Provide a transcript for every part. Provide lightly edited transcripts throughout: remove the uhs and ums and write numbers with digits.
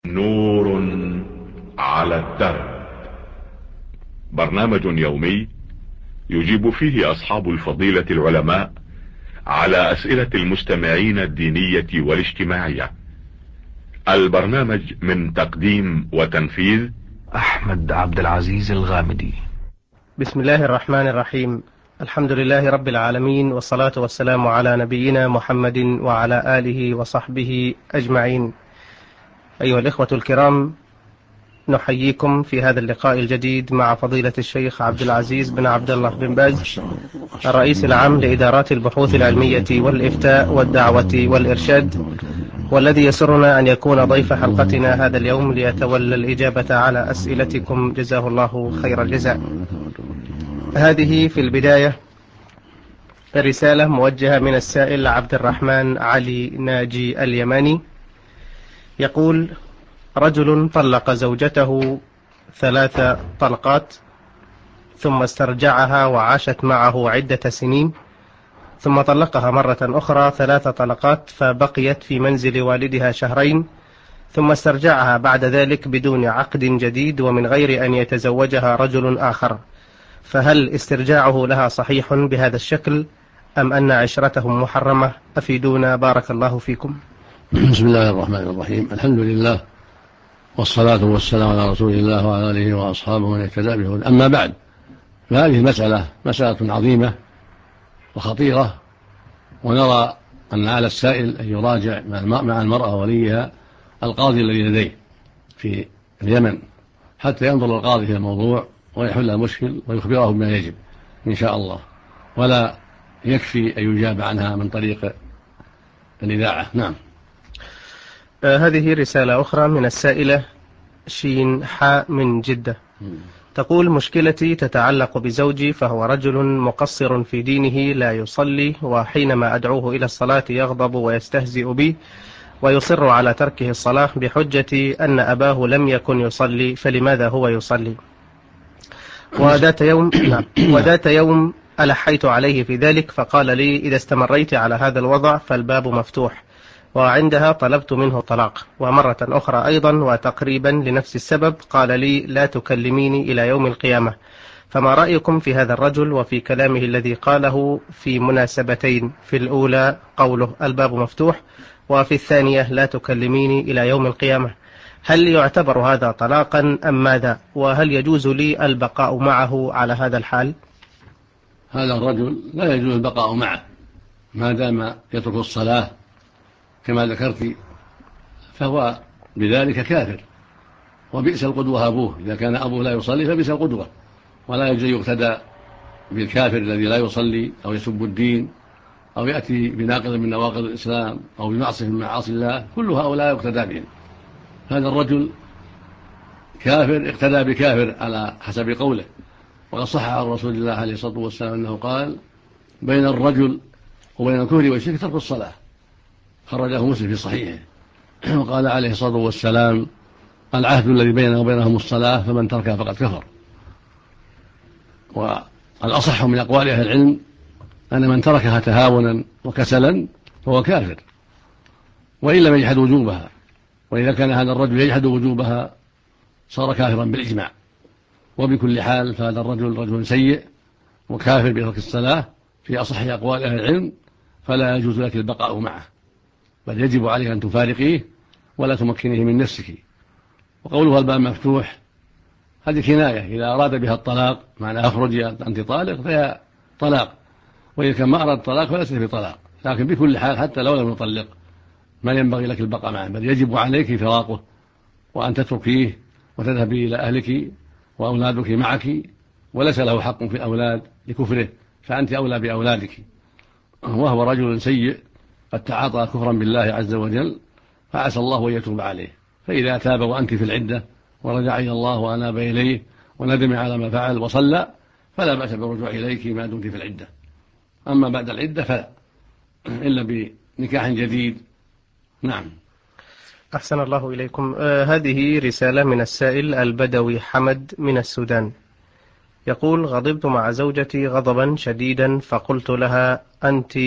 نور على الدرب، برنامج يومي يجيب فيه أصحاب الفضيلة العلماء على أسئلة المستمعين الدينية والاجتماعية. البرنامج من تقديم وتنفيذ أحمد عبد العزيز الغامدي. بسم الله الرحمن الرحيم. الحمد لله رب العالمين، والصلاة والسلام على نبينا محمد وعلى آله وصحبه أجمعين. أيها الإخوة الكرام، نحييكم في هذا اللقاء الجديد مع فضيلة الشيخ عبد العزيز بن عبد الله بن باز، الرئيس العام لإدارات البحوث العلمية والإفتاء والدعوة والإرشاد، والذي يسرنا أن يكون ضيف حلقتنا هذا اليوم ليتولى الإجابة على أسئلتكم، جزاه الله خير الجزاء. هذه في البداية رسالة موجهة من السائل عبد الرحمن علي ناجي اليماني، يقول: رجل طلق زوجته 3 طلقات، ثم استرجعها وعاشت معه عدة سنين، ثم طلقها مرة أخرى 3 طلقات، فبقيت في منزل والدها 2 شهرين، ثم استرجعها بعد ذلك بدون عقد جديد ومن غير أن يتزوجها رجل آخر، فهل استرجاعه لها صحيح بهذا الشكل أم أن عشرتهم محرمة؟ أفيدونا بارك الله فيكم. بسم الله الرحمن الرحيم. الحمد لله، والصلاة والسلام على رسول الله وعلى آله وأصحابه ومن اهتدى به. أما بعد، فهذه مسألة عظيمة وخطيرة، ونرى أن على السائل أن يراجع مع المرأة وليها القاضي الذي لديه في اليمن حتى ينظر القاضي في الموضوع ويحل المشكل ويخبره بما يجب إن شاء الله، ولا يكفي أن يجاب عنها من طريق الإذاعة. نعم. هذه رسالة أخرى من السائلة شين حاء من جدة، تقول: مشكلتي تتعلق بزوجي، فهو رجل مقصر في دينه، لا يصلي، وحينما أدعوه إلى الصلاة يغضب ويستهزئ بي ويصر على تركه الصلاة بحجة أن أباه لم يكن يصلي، فلماذا هو يصلي؟ وذات يوم ألحيت عليه في ذلك، فقال لي: إذا استمريت على هذا الوضع فالباب مفتوح، وعندها طلبت منه الطلاق. ومرة أخرى أيضا وتقريبا لنفس السبب قال لي: لا تكلميني إلى يوم القيامة. فما رأيكم في هذا الرجل وفي كلامه الذي قاله في مناسبتين؟ في الأولى قوله الباب مفتوح، وفي الثانية لا تكلميني إلى يوم القيامة. هل يعتبر هذا طلاقا أم ماذا؟ وهل يجوز لي البقاء معه على هذا الحال؟ هذا الرجل لا يجوز البقاء معه ما دام يترك الصلاة كما ذكرت، فهو بذلك كافر، وبئس القدوة أبوه. إذا كان أبوه لا يصلي فبئس القدوة، ولا يجوز يقتدى بالكافر الذي لا يصلي أو يسب الدين أو يأتي بناقض من نواقض الإسلام أو بمعصية من معاصي الله. كل هؤلاء يقتدى بهم. هذا الرجل كافر اقتدى بكافر على حسب قوله، وقد صح عن رسول الله عليه الصلاة والسلام أنه قال: بين الرجل وبين الكفر والشرك ترك الصلاة، خرجه مسلم في صحيحه. وقال عليه الصلاة والسلام: العهد الذي بيننا وبينهم الصلاة، فمن تركها فقد كفر. والأصح من أقوال أهل العلم أن من تركها تهاونا وكسلا فهو كافر، وإن لم يجحد وجوبها. وإذا كان هذا الرجل يجحد وجوبها صار كافرا بالإجماع. وبكل حال فهذا الرجل رجل سيء وكافر بترك الصلاة في أصح أقوال أهل العلم، فلا يجوز لك البقاء معه، بل يجب عليك أن تفارقيه ولا تمكنه من نفسك. وقولها الباب مفتوح هذه كناية، إذا أراد بها الطلاق معنى أخرجي أنت طالق فهي طلاق، وإذا كان ما أراد الطلاق فليس بطلاق. لكن بكل حال حتى لو لم يطلق ما ينبغي لك البقاء معه، بل يجب عليك فراقه وأن تتركيه وتذهبي إلى أهلك وأولادك معك، وليس له حق في الأولاد لكفره، فأنت أولى بأولادك. وهو رجل سيء قد تعاطى كفرا بالله عز وجل، فعسى الله أن يتوب عليه. فإذا تاب وأنت في العدة ورجع إلى الله وأناب إليه وندم على ما فعل وصلى فلا بأس بالرجوع إليك ما دمت في العدة. أما بعد العدة فلا، إلا بنكاح جديد. نعم. أحسن الله إليكم. هذه رسالة من السائل البدوي حمد من السودان، يقول: غضبت مع زوجتي غضبا شديدا، فقلت لها: أنت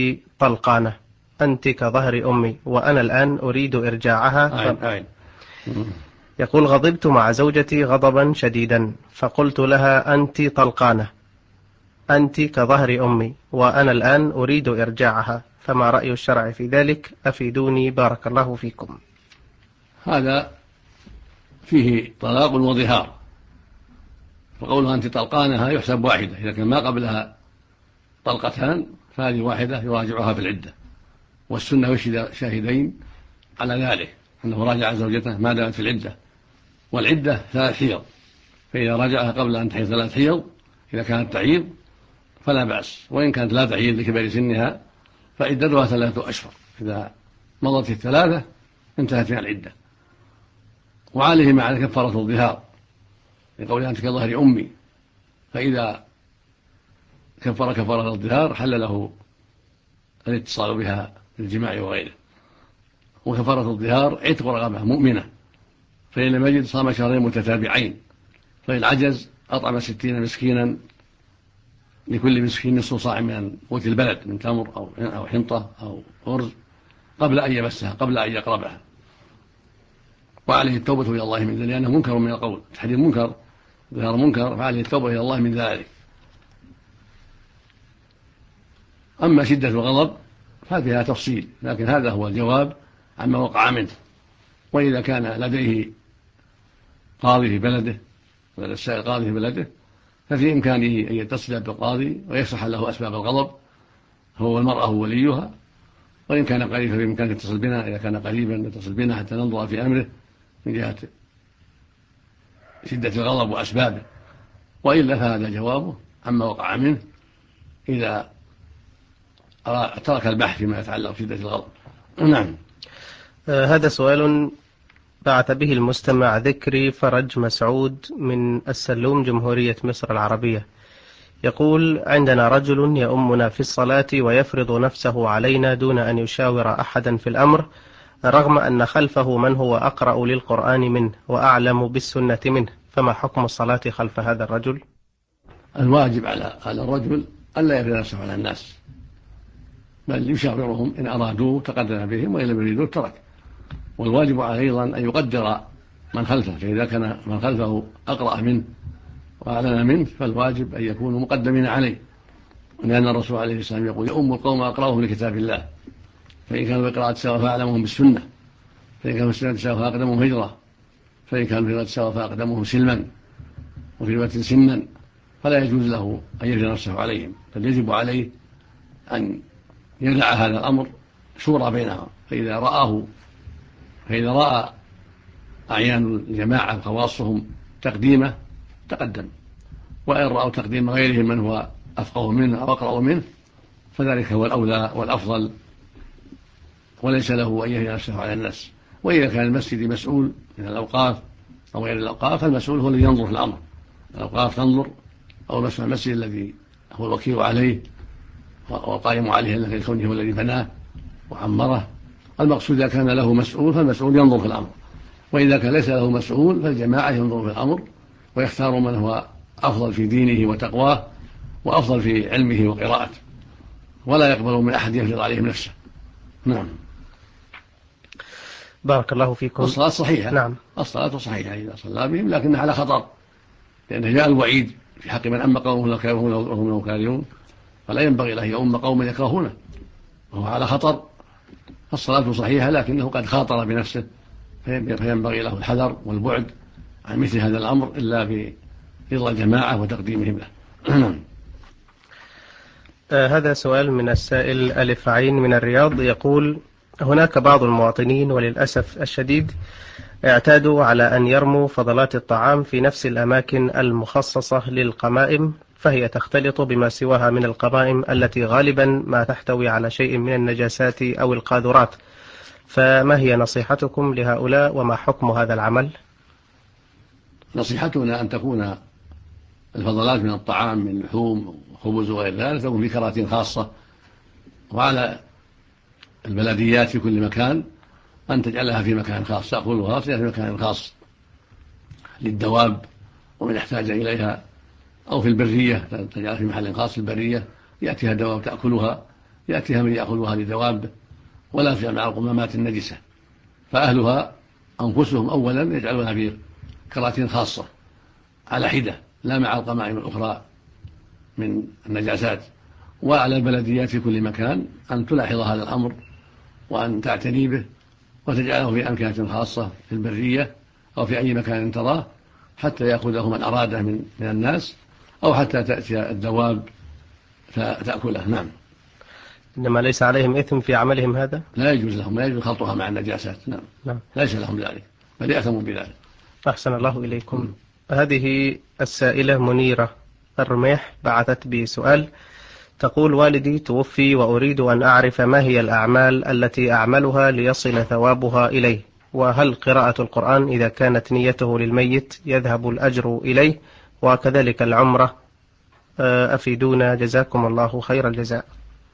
طلقانة، أنت كظهر أمي، وأنا الآن أريد إرجاعها. يقول: غضبت مع زوجتي غضبا شديدا، فقلت لها: أنت طلقانة، أنت كظهر أمي، وأنا الآن أريد إرجاعها، فما رأي الشرع في ذلك؟ أفيدوني بارك الله فيكم. هذا فيه طلاق وظهار، وقولها أنت طلقانها يحسب واحدة، إذا كان ما قبلها طلقتان فهذه واحدة يراجعها في العدة، والسنة يشهد شاهدين على ذلك أنه راجع زوجته ما دامت في العدة، والعدة 3 حيض، فإذا راجعها قبل أن تحيض 3 حيض إذا كانت تعيض فلا بأس، وإن كانت لا تعيض لكبر سنها فعدتها 3 أشهر، إذا مضت 3 انتهت من العدة. وعليه مع كفارة الظهار لقول أنت كظهر أمي، فإذا كفر كفارة الظهار حل له الاتصال بها بالجماع وغيره. وكفارة الظهار عتق رقبة مؤمنة، فإن لم يجد صام شهرين متتابعين، فإن عجز أطعم 60 مسكينا، لكل مسكين نصف صاع من قوت البلد من تمر أو حنطة أو أرز قبل أن يمسها، قبل أن يقربها. وعليه التوبة إلى الله من ذلك، لأنه منكر من القول، تحديد منكر ظهار منكر، فعليه التوبة إلى الله من ذلك. أما شدة الغضب ففيها تفصيل، لكن هذا هو الجواب عما وقع منه. وإذا كان لديه قاضي في بلده، لدى السائل قاضي في بلده، ففي إمكانه أن يتصل بالقاضي ويشرح له أسباب الغضب، هو والمرأة وليها. وإن كان قريبا في إمكانه يتصل بنا، إذا كان قريبا يتصل بنا حتى ننظر في أمره من جهة شدة الغضب وأسبابه، وإلا فهذا جوابه عما وقع منه إذا ترك البحث فيما يتعلق بشدة الغضب. نعم. هذا سؤال بعث به المستمع ذكري فرج مسعود من السلوم، جمهورية مصر العربية. يقول: عندنا رجل يؤمنا في الصلاة ويفرض نفسه علينا دون أن يشاور أحدا في الأمر، رغم أن خلفه من هو أقرأ للقرآن منه وأعلم بالسنة منه، فما حكم الصلاة خلف هذا الرجل؟ الواجب على الرجل ألا يفرض نفسه على الناس، بل يشاورهم إن أرادوه تقدم بهم، وإن لم يريدوه ترك. والواجب عليه أيضا أن يقدر من خلفه، فإذا كان من خلفه أقرأ منه وأعلم منه فالواجب أن يكونوا مقدمين عليه، لأن الرسول عليه السلام يقول: يؤم القوم أقرأهم لكتاب الله، فإن كانوا بقراءة سواء فأعلمهم بالسنة، فإن كانوا بالسنة سواء فأقدمهم هجرة، فإن كانوا بقراءة سواء فأقدمهم سلما، وفي رواية سنا، فلا يجوز له أن يجري نفسه عليهم، بل يجب عليه أن يدع هذا الأمر شورى بينهم، فإذا رأى أعيان الجماعة وخواصهم تقديمه تقدم، وإن رأوا تقديم غيرهم من هو أفقه منه أو أقرأ منه فذلك هو الأولى والأفضل، وليس له أن يهدي نفسه على الناس. وإذا كان المسجد مسؤول من الأوقاف أو غير الأوقاف فالمسؤول هو الذي ينظر في الأمر، الأوقاف تنظر، أو مسؤول المسجد الذي هو الوكيل عليه والقائم عليه لكونه هو الذي بناه وعمره. المقصود إذا كان له مسؤول فالمسؤول ينظر في الأمر، وإذا كان ليس له مسؤول فالجماعة ينظر في الأمر ويختار من هو أفضل في دينه وتقواه وأفضل في علمه وقراءته، ولا يقبل من أحد يفرض عليهم نفسه. نعم. بارك الله فيكم. الصلاة صحيحة. نعم. الصلاة صحيحة إذا صلى بهم، لكنها على خطر، لأن جاء الوعيد في حق من أم قومه وهم له كارهون، فلا ينبغي له يؤم قوما يكرهونه وهو على خطر. الصلاة صحيحة لكنه قد خاطر بنفسه، فينبغي له الحذر والبعد عن مثل هذا الأمر إلا برضا الجماعة وتقديمهم له. هذا سؤال من السائل ألف عين من الرياض. يقول: هناك بعض المواطنين وللأسف الشديد اعتادوا على أن يرموا فضلات الطعام في نفس الأماكن المخصصة للقمائم، فهي تختلط بما سواها من القمائم التي غالبا ما تحتوي على شيء من النجاسات أو القاذورات، فما هي نصيحتكم لهؤلاء وما حكم هذا العمل؟ نصيحتنا أن تكون الفضلات من الطعام من لحوم وخبز وغير ذلك تكون في كراتين خاصة، وعلى البلديات في كل مكان أن تجعلها في مكان خاص، تأكلها في مكان خاص للدواب ومن يحتاج إليها، أو في البرية تجعلها في محل خاص في البرية يأتيها دواب تأكلها، يأتيها من يأكلها لدواب، ولا في مع القمامات النجسة، فأهلها أنفسهم أولا يجعلونها في كراتين خاصة على حدة، لا مع القمائم الأخرى من النجاسات. وعلى البلديات في كل مكان أن تلاحظ هذا الأمر وأن تعتني به وتجعله في أمكنة خاصة في البرية أو في أي مكان تراه، حتى يأخذه من أراده من الناس، أو حتى تأتي الدواب فتأكله. نعم. إنما ليس عليهم إثم في عملهم هذا؟ لا يجوز لهم، لا يجوز خلطها مع النجاسات. نعم. ليس لهم ذلك، بل يأثموا بذلك. أحسن الله إليكم. هذه السائلة منيرة الرميح بعثت بسؤال، تقول: والدي توفي وأريد أن أعرف ما هي الأعمال التي أعملها ليصل ثوابها إليه، وهل قراءة القرآن إذا كانت نيته للميت يذهب الأجر إليه، وكذلك العمرة؟ أفيدونا جزاكم الله خير الجزاء.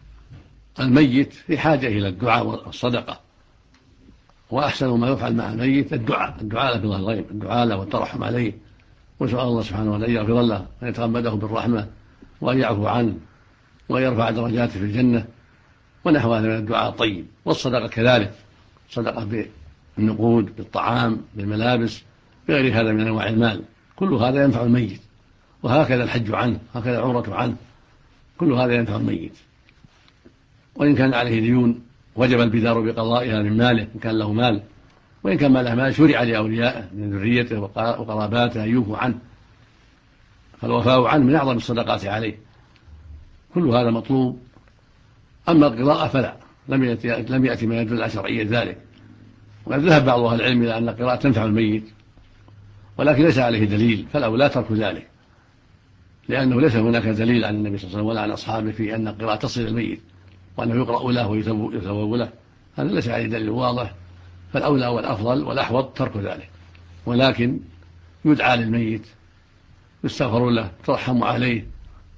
الميت في حاجة إلى الدعاء والصدقة، وأحسن ما يفعل مع الميت الدعاء له بظهر الغيب، الدعاء له والترحم عليه، وسؤال الله سبحانه وتعالى أن يغفر له وأن يتغمده بالرحمة وأن يعفو عنه وأن يرفع درجاته في الجنة ونحو هذا من الدعاء الطيب. والصدقة كذلك، صدقة بالنقود، بالطعام، بالملابس، بغير هذا من أنواع المال، كل هذا ينفع الميت. وهكذا الحج عنه، هكذا العمرة عنه، كل هذا ينفع الميت. وإن كان عليه ديون وجب البدار بقضائها من ماله إن كان له مال، وإن كان ما له مال شرع لأوليائه من ذريته وقراباته أن يوفوا عنه، فالوفاء عنه من أعظم الصدقات عليه. كل هذا مطلوب. أما القراءة فلا، لم يأتي ما يدل على شرعية ذلك. وقد ذهب بعض أهل العلم إلى أن القراءة تنفع الميت، ولكن ليس عليه دليل، فالأولى ترك ذلك، لأنه ليس هناك دليل عن النبي صلى الله عليه وسلم ولا عن أصحابه في أن القراءة تصل الميت وأنه يقرأ له ويثوب له، هذا ليس عليه دليل واضح. فالأولى والأفضل والأحوط ترك ذلك، ولكن يدعى للميت، يستغفر له، يترحم عليه،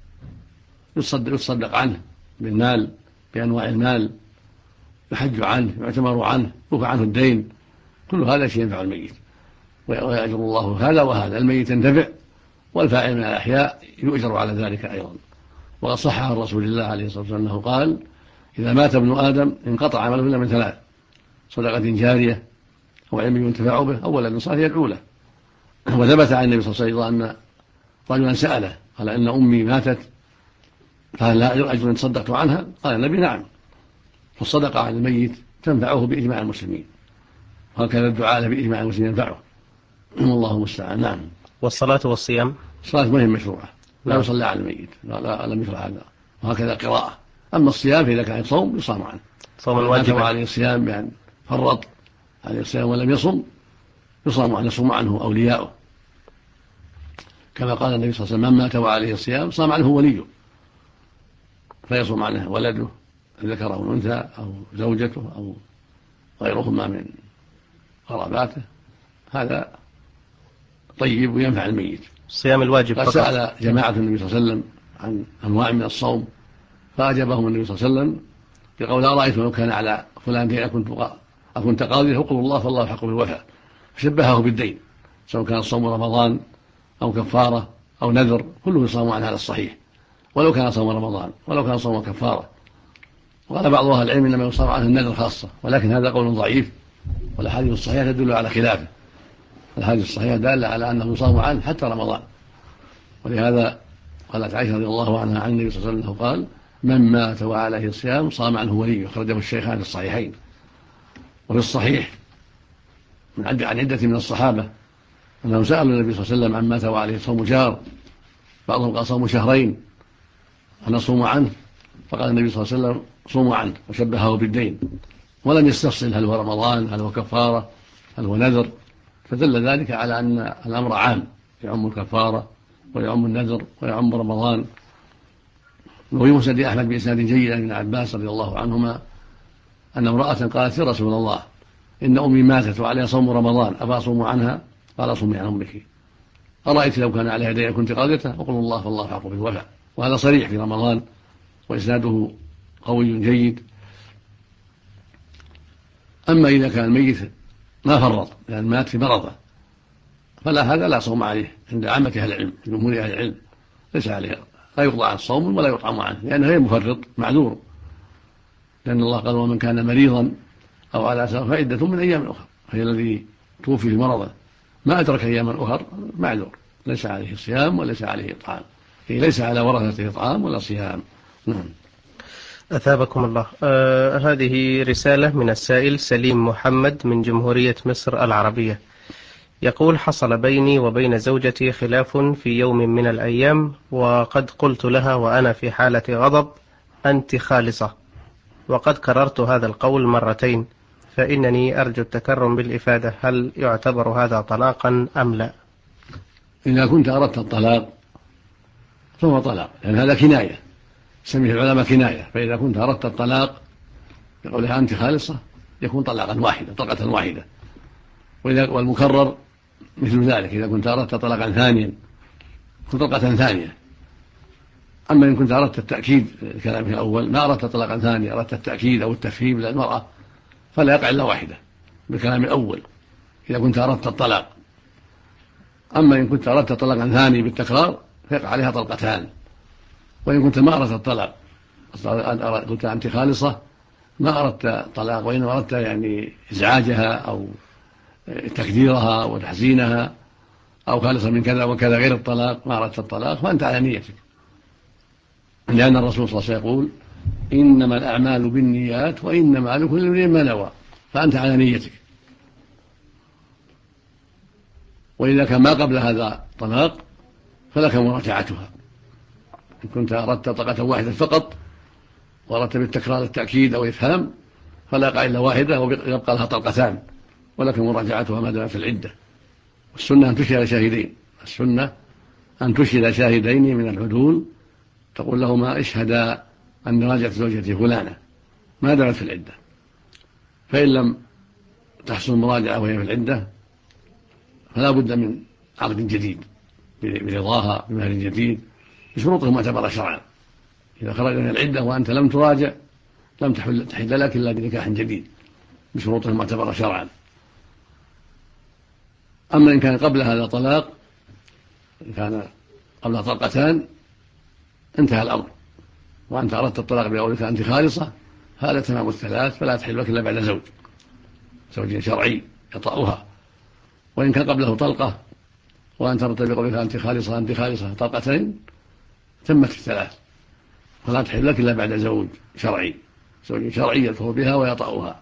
يتصدق عنه بالمال، بأنواع المال، يحج عنه، يعتمر عنه، يوفى عنه الدين، كل هذا شيء ينفع الميت ويأجر الله هذا وهذا. الميت ينتفع، والفاعل من الأحياء يؤجر على ذلك أيضا. وقد صح عن رسول الله عليه الصلاة والسلام أنه قال: إذا مات ابن آدم انقطع عمله إلا من ثلاث: صدقة جارية، أو علم ينتفع به، أو ولد صالح يدعو له. وثبت عن النبي صلى الله عليه وسلم أن رجلا سأله قال: إن أمي ماتت فهل لا أجر إن تصدقت عنها؟ قال النبي: نعم. فالصدقة عن الميت تنفعه بإجماع المسلمين، وهكذا الدعاء له بإجماع المسلمين ينفعه، والله المستعان. نعم. والصلاة والصيام؟ الصلاة ما هي مشروعة، لا يصلى على الميت، لا لم يشرع هذا. وهكذا قراءة. أما الصيام فإذا كان يصوم يصام عنه، صوم الواجب عليه الصيام بأن فرط عليه الصيام ولم يصم يصام عنه، يصوم عنه أولياؤه، كما قال النبي صلى الله عليه وسلم: من مات وعليه الصيام صام عنه وليه، فيصوم عنه ولده ذكر أو أنثى أو زوجته أو غيرهما من قراباته، هذا طيب وينفع الميت. الصيام الواجب قد سأل جماعة النبي صلى الله عليه وسلم عن أنواع من الصوم، فأجابهم النبي صلى الله عليه وسلم بقول: أرأيتم لو كان على فلان دين أكنت قاضي فاقولوا الله فالله حق بالوفاء. فشبهه بالدين، سواء كان صوم رمضان أو كفارة أو نذر، كله يصام عن هذا الصحيح، ولو كان صوم رمضان ولو كان صوم كفارة. وقال بعض أهل العلم إنما يصام عنه النذر خاصة، ولكن هذا قول ضعيف، والأحاديث الصحيحة تدل على خلافه. الحديث الصحيح دال على أنه يصام عنه حتى رمضان. ولهذا قالت عائشة رضي الله عنها عن النبي صلى الله عليه وسلم قال: من مات وعليه الصيام صام عنه وليه، أخرجه الشيخان في الصحيحين. وفي الصحيح عن عدة من الصحابة أنهم سألوا النبي صلى الله عليه وسلم عن مات وعليه صوم شهر، بعضهم قال صوم شهرين فنصوم عنه، فقال النبي صلى الله عليه وسلم: صوموا عنه، وشبهه بالدين، ولم يستفصل هل هو رمضان هل هو كفارة هل هو نذر، فدل ذلك على أن الأمر عام، يعم الكفارة ويعم النذر ويعم رمضان. وفي مسند أحمد بإسناد جيد عن ابن عباس رضي الله عنهما أن امرأة قالت: يا رسول الله، إن أمي ماتت وعليها صوم رمضان أفأصوم عنها؟ قال: صومي عن أمك. أرأيت لو كان عليها دين كنت قاضيته؟ وقل الله فالله حق بالوفاء. وهذا صريح في رمضان، وإسناده قوي جيد. أما إذا كان الميت ما فرط لأن مات في مرضه، فلا، هذا لا صوم عليه عند عامة أهل العلم، جمهور أهل العلم ليس عليه، لا يقضى عن الصوم ولا يطعم عنه، لأنه غير مفرط معذور، لأن الله قال: ومن كان مريضا أو على سفر فعدة من أيام أخرى. فهي الذي توفي في مرضه ما أدرك أياما أخر معذور، ليس عليه صيام وليس عليه إطعام، ليس على ورثته إطعام ولا صيام. نعم. أثابكم الله. هذه رسالة من السائل سليم محمد من جمهورية مصر العربية، يقول: حصل بيني وبين زوجتي خلاف في يوم من الأيام، وقد قلت لها وأنا في حالة غضب: أنت خالصة، وقد كررت هذا القول مرتين، فإنني أرجو التكرم بالإفادة، هل يعتبر هذا طلاقا أم لا؟ إذا كنت أردت الطلاق فهو طلاق، لأن هذا كناية، سميه العلماء كناية. فإذا كنت أردت الطلاق بقولها أنت خالصة يكون طلاقا واحدة، طلقة واحدة. والمكرر مثل ذلك، إذا كنت أردت طلاقا ثانيا يكون طلقة ثانية. أما إن كنت أردت التأكيد الكلام الأول، ما أردت طلاقا ثانيا، أردت التأكيد أو التفهيم للمرأة، فلا يقع إلا واحدة بالكلام الأول إذا كنت أردت الطلاق. أما إن كنت أردت طلاقا ثاني بالتكرار فيقع عليها طلقتان. وإن كنت ما أردت الطلاق، قلت أنت خالصة، ما أردت طلاق وإنما أردت يعني إزعاجها أو تكديرها وتحزينها، أو خالصة من كذا وكذا غير الطلاق، ما أردت الطلاق، فأنت على نيتك، لأن الرسول صلى الله عليه وسلم يقول: إنما الأعمال بالنيات وإنما لكل امرئ ما نوى، فأنت على نيتك. وإذا كان ما قبل هذا طلاق فلك مراجعتها. إن كنت أردت طلقة واحدة فقط وأردت بالتكرار التأكيد أو إفهام فلا يقع إلا واحدة ويبقى لها طلقتان، ولك مراجعتها ما دامت في العدة. والسنة أن تشهد شاهدين، السنة أن تشهد شاهدين من العدول، تقول لهما: اشهدا أن راجعت زوجتي فلانة ما دامت في العدة. فإن لم تحصل مراجعة وهي في العدة فلا بد من عقد جديد برضاها بمهر جديد بشروطه معتبرة شرعا. إذا خرج من العدة وأنت لم تراجع لم تحل لك إلا بنكاح جديد بشروطه معتبرة شرعا. أما إن كان قبل هذا طلاق، إن كان قبل طلقتان انتهى الأمر وأنت أردت الطلاق بقولك أنت خالصة، هذا تمام الثلاث، فلا تحل لك إلا بعد زوج شرعي يطأها. وإن كان قبله طلقة وأنت أردت بقولك أنت خالصة طلقتين تمت الثلاث، فلا تحل لك إلا بعد زوج شرعي يدخل بها ويطأها.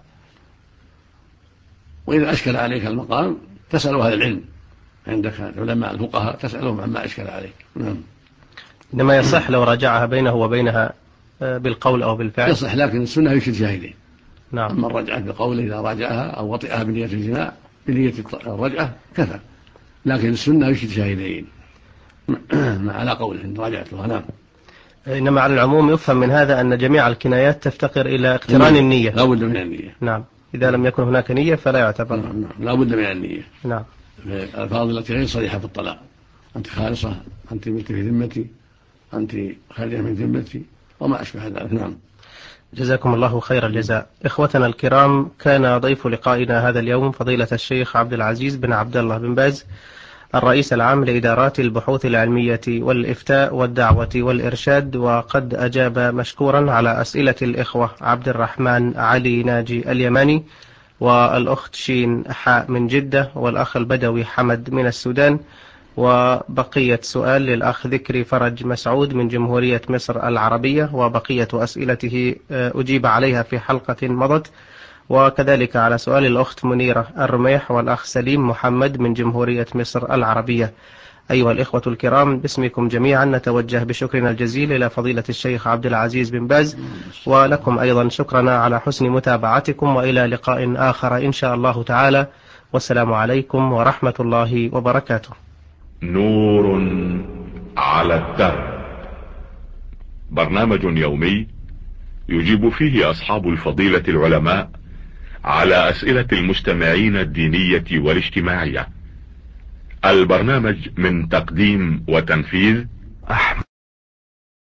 وإذا أشكل عليك المقام تسأل أهل العلم، عندك علماء الفقهاء تسألهم عما أشكل عليك. نعم. إنما يصح لو راجعها بينه وبينها بالقول أو بالفعل؟ يصح، لكن السنة يشهد شاهدين. نعم. أما الرجعة بقوله إذا راجعها أو وطئها بنية الجماع بنية الرجعة كفى، لكن السنة يشهد شاهدين على قوله إن راجعتها. نعم. إنما على العموم يفهم من هذا أن جميع الكنايات تفتقر إلى اقتران النية. لا بد من النية. نعم. إذا لم يكن هناك نية فلا يعتبر. نعم. لا بد من النية. نعم. الألفاظ التي غير صريحة في الطلاق: أنت خالصة، أنت ملك في ذمتي، أنت خارجة من ذمتي، وما أشبه ذلك. نعم. جزاكم الله خير الجزاء. إخوتنا الكرام، كان ضيف لقائنا هذا اليوم فضيلة الشيخ عبد العزيز بن عبد الله بن باز، الرئيس العام لإدارات البحوث العلمية والإفتاء والدعوة والإرشاد، وقد أجاب مشكورا على أسئلة الإخوة عبد الرحمن علي ناجي اليماني، والأخت شين حاء من جدة، والأخ البدوي حمد من السودان، وبقية سؤال للأخ ذكري فرج مسعود من جمهورية مصر العربية، وبقية أسئلته أجيب عليها في حلقة مضت، وكذلك على سؤال الأخت منيرة الرميح والأخ سليم محمد من جمهورية مصر العربية. أيها الإخوة الكرام، باسمكم جميعا نتوجه بشكرنا الجزيل إلى فضيلة الشيخ عبد العزيز بن باز، ولكم أيضا شكرنا على حسن متابعتكم، وإلى لقاء آخر إن شاء الله تعالى، والسلام عليكم ورحمة الله وبركاته. نور على الدرب، برنامج يومي يجيب فيه أصحاب الفضيلة العلماء على أسئلة المستمعين الدينية والاجتماعية. البرنامج من تقديم وتنفيذ أحمد